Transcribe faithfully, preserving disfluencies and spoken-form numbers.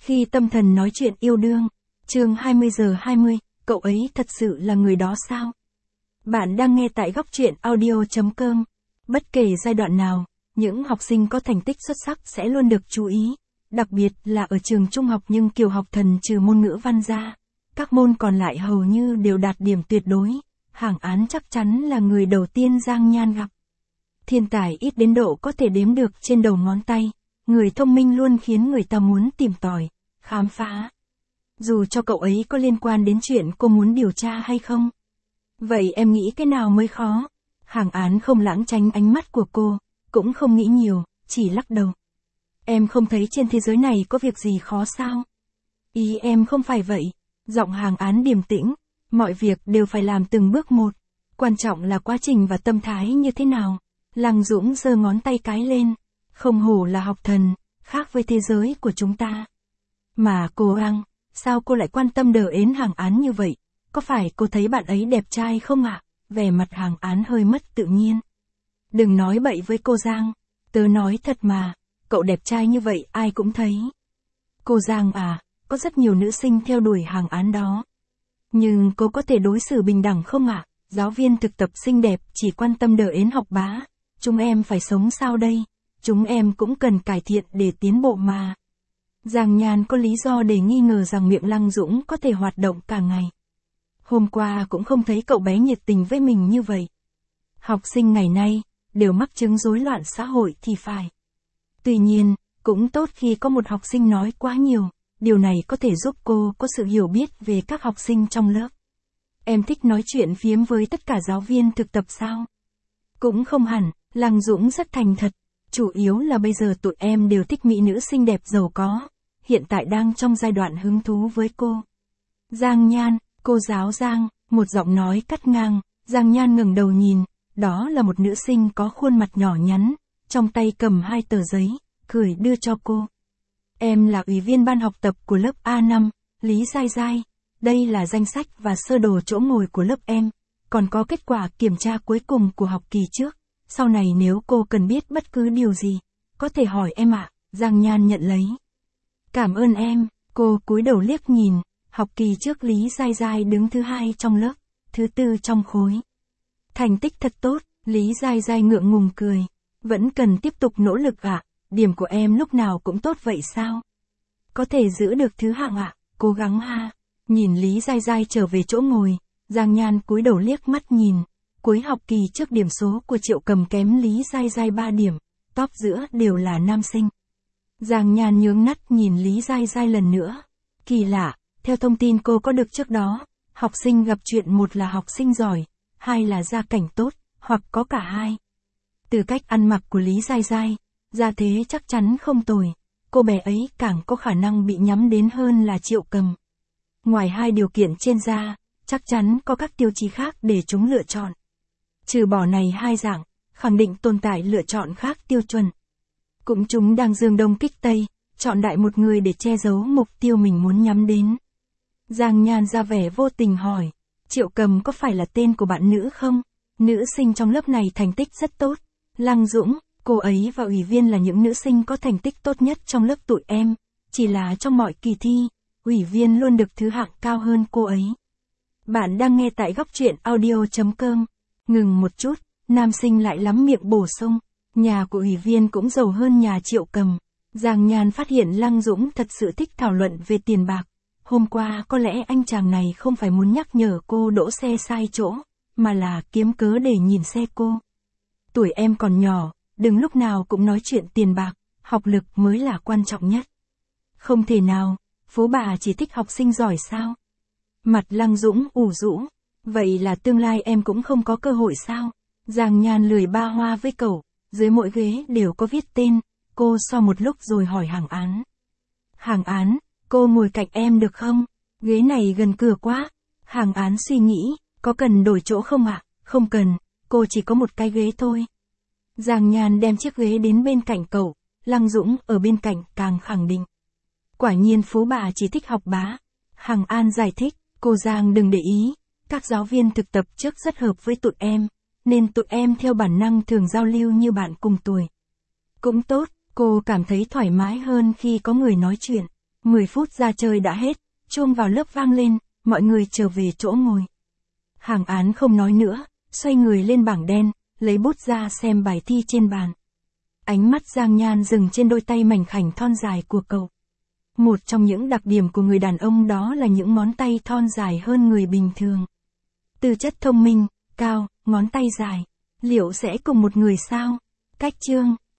Khi tâm thần nói chuyện yêu đương, chương hai mươi giờ hai mươi, cậu ấy thật sự là người đó sao? Bạn đang nghe tại góc truyện audio chấm com. Bất kể giai đoạn nào, những học sinh có thành tích xuất sắc sẽ luôn được chú ý, đặc biệt là ở trường trung học nhưng Kiều học thần trừ môn ngữ văn ra. Các môn còn lại hầu như đều đạt điểm tuyệt đối, Hàng Án chắc chắn là người đầu tiên Giang Nhan gặp. Thiên tài ít đến độ có thể đếm được trên đầu ngón tay, người thông minh luôn khiến người ta muốn tìm tòi, khám phá. Dù cho cậu ấy có liên quan đến chuyện cô muốn điều tra hay không. Vậy em nghĩ cái nào mới khó? Hàng Án không lãng tránh ánh mắt của cô, cũng không nghĩ nhiều, chỉ lắc đầu. Em không thấy trên thế giới này có việc gì khó sao? Ý em không phải vậy. Giọng Hàng Án điềm tĩnh, mọi việc đều phải làm từng bước một. Quan trọng là quá trình và tâm thái như thế nào. Lăng Dũng giơ ngón tay cái lên. Không hổ là học thần, khác với thế giới của chúng ta. Mà cô Ang, sao cô lại quan tâm đờ ến Hàng Án như vậy? Có phải cô thấy bạn ấy đẹp trai không ạ? À? Vẻ mặt Hàng Án hơi mất tự nhiên. Đừng nói bậy với cô Giang. Tớ nói thật mà, cậu đẹp trai như vậy ai cũng thấy. Cô Giang à, có rất nhiều nữ sinh theo đuổi Hàng Án đó. Nhưng cô có thể đối xử bình đẳng không ạ? À? Giáo viên thực tập xinh đẹp chỉ quan tâm đờ ến học bá. Chúng em phải sống sao đây? Chúng em cũng cần cải thiện để tiến bộ mà. Giang Nhan có lý do để nghi ngờ rằng miệng Lăng Dũng có thể hoạt động cả ngày. Hôm qua cũng không thấy cậu bé nhiệt tình với mình như vậy. Học sinh ngày nay, đều mắc chứng rối loạn xã hội thì phải. Tuy nhiên, cũng tốt khi có một học sinh nói quá nhiều, điều này có thể giúp cô có sự hiểu biết về các học sinh trong lớp. Em thích nói chuyện phiếm với tất cả giáo viên thực tập sao? Cũng không hẳn, Lăng Dũng rất thành thật. Chủ yếu là bây giờ tụi em đều thích mỹ nữ xinh đẹp giàu có, hiện tại đang trong giai đoạn hứng thú với cô. Giang Nhan, cô giáo Giang, một giọng nói cắt ngang, Giang Nhan ngẩng đầu nhìn, đó là một nữ sinh có khuôn mặt nhỏ nhắn, trong tay cầm hai tờ giấy, cười đưa cho cô. Em là ủy viên ban học tập của lớp A năm, Lý Giai Giai, đây là danh sách và sơ đồ chỗ ngồi của lớp em, còn có kết quả kiểm tra cuối cùng của học kỳ trước. Sau này nếu cô cần biết bất cứ điều gì, có thể hỏi em ạ. Giang Nhan nhận lấy. Cảm ơn em, cô cúi đầu liếc nhìn, học kỳ trước Lý Giai Giai đứng thứ hai trong lớp, thứ tư trong khối. Thành tích thật tốt, Lý Giai Giai ngượng ngùng cười. Vẫn cần tiếp tục nỗ lực ạ, điểm của em lúc nào cũng tốt vậy sao? Có thể giữ được thứ hạng ạ, cố gắng ha. Nhìn Lý Giai Giai trở về chỗ ngồi, Giang Nhan cúi đầu liếc mắt nhìn. Cuối học kỳ trước điểm số của Triệu Cầm kém Lý Giai Giai ba điểm, top giữa đều là nam sinh. Giang Nhan nhướng nắt nhìn Lý Giai Giai lần nữa. Kỳ lạ, theo thông tin cô có được trước đó, học sinh gặp chuyện một là học sinh giỏi, hai là gia cảnh tốt, hoặc có cả hai. Từ cách ăn mặc của Lý Giai Giai, gia thế chắc chắn không tồi, cô bé ấy càng có khả năng bị nhắm đến hơn là Triệu Cầm. Ngoài hai điều kiện trên ra, chắc chắn có các tiêu chí khác để chúng lựa chọn. Trừ bỏ này hai dạng, khẳng định tồn tại lựa chọn khác tiêu chuẩn. Cũng chúng đang dương đông kích tây, chọn đại một người để che giấu mục tiêu mình muốn nhắm đến. Giang Nhan ra vẻ vô tình hỏi, Triệu Cầm có phải là tên của bạn nữ không? Nữ sinh trong lớp này thành tích rất tốt. Lăng Dũng, cô ấy và ủy viên là những nữ sinh có thành tích tốt nhất trong lớp tụi em. Chỉ là trong mọi kỳ thi, ủy viên luôn được thứ hạng cao hơn cô ấy. Bạn đang nghe tại góc truyện audio chấm com. Ngừng một chút, nam sinh lại lắm miệng bổ sung, nhà của ủy viên cũng giàu hơn nhà Triệu Cầm. Giang Nhan phát hiện Lăng Dũng thật sự thích thảo luận về tiền bạc. Hôm qua có lẽ anh chàng này không phải muốn nhắc nhở cô đỗ xe sai chỗ, mà là kiếm cớ để nhìn xe cô. Tuổi em còn nhỏ, đừng lúc nào cũng nói chuyện tiền bạc, học lực mới là quan trọng nhất. Không thể nào, phố bà chỉ thích học sinh giỏi sao? Mặt Lăng Dũng ủ rũ. Vậy là tương lai em cũng không có cơ hội sao? Giang Nhan lười ba hoa với cậu, dưới mỗi ghế đều có viết tên, cô so một lúc rồi hỏi Hàng Án. Hàng Án, cô ngồi cạnh em được không? Ghế này gần cửa quá. Hàng Án suy nghĩ, có cần đổi chỗ không ạ? À? Không cần, cô chỉ có một cái ghế thôi. Giang Nhan đem chiếc ghế đến bên cạnh cậu, Lăng Dũng ở bên cạnh càng khẳng định. Quả nhiên phú bà chỉ thích học bá. Hàng An giải thích, cô Giang đừng để ý. Các giáo viên thực tập trước rất hợp với tụi em, nên tụi em theo bản năng thường giao lưu như bạn cùng tuổi. Cũng tốt, cô cảm thấy thoải mái hơn khi có người nói chuyện. mười phút ra chơi đã hết, chuông vào lớp vang lên, mọi người trở về chỗ ngồi. Hàng Án không nói nữa, xoay người lên bảng đen, lấy bút ra xem bài thi trên bàn. Ánh mắt Giang Nhan dừng trên đôi tay mảnh khảnh thon dài của cậu. Một trong những đặc điểm của người đàn ông đó là những ngón tay thon dài hơn người bình thường. Tư chất thông minh, cao, ngón tay dài. Liệu sẽ cùng một người sao? Cách chương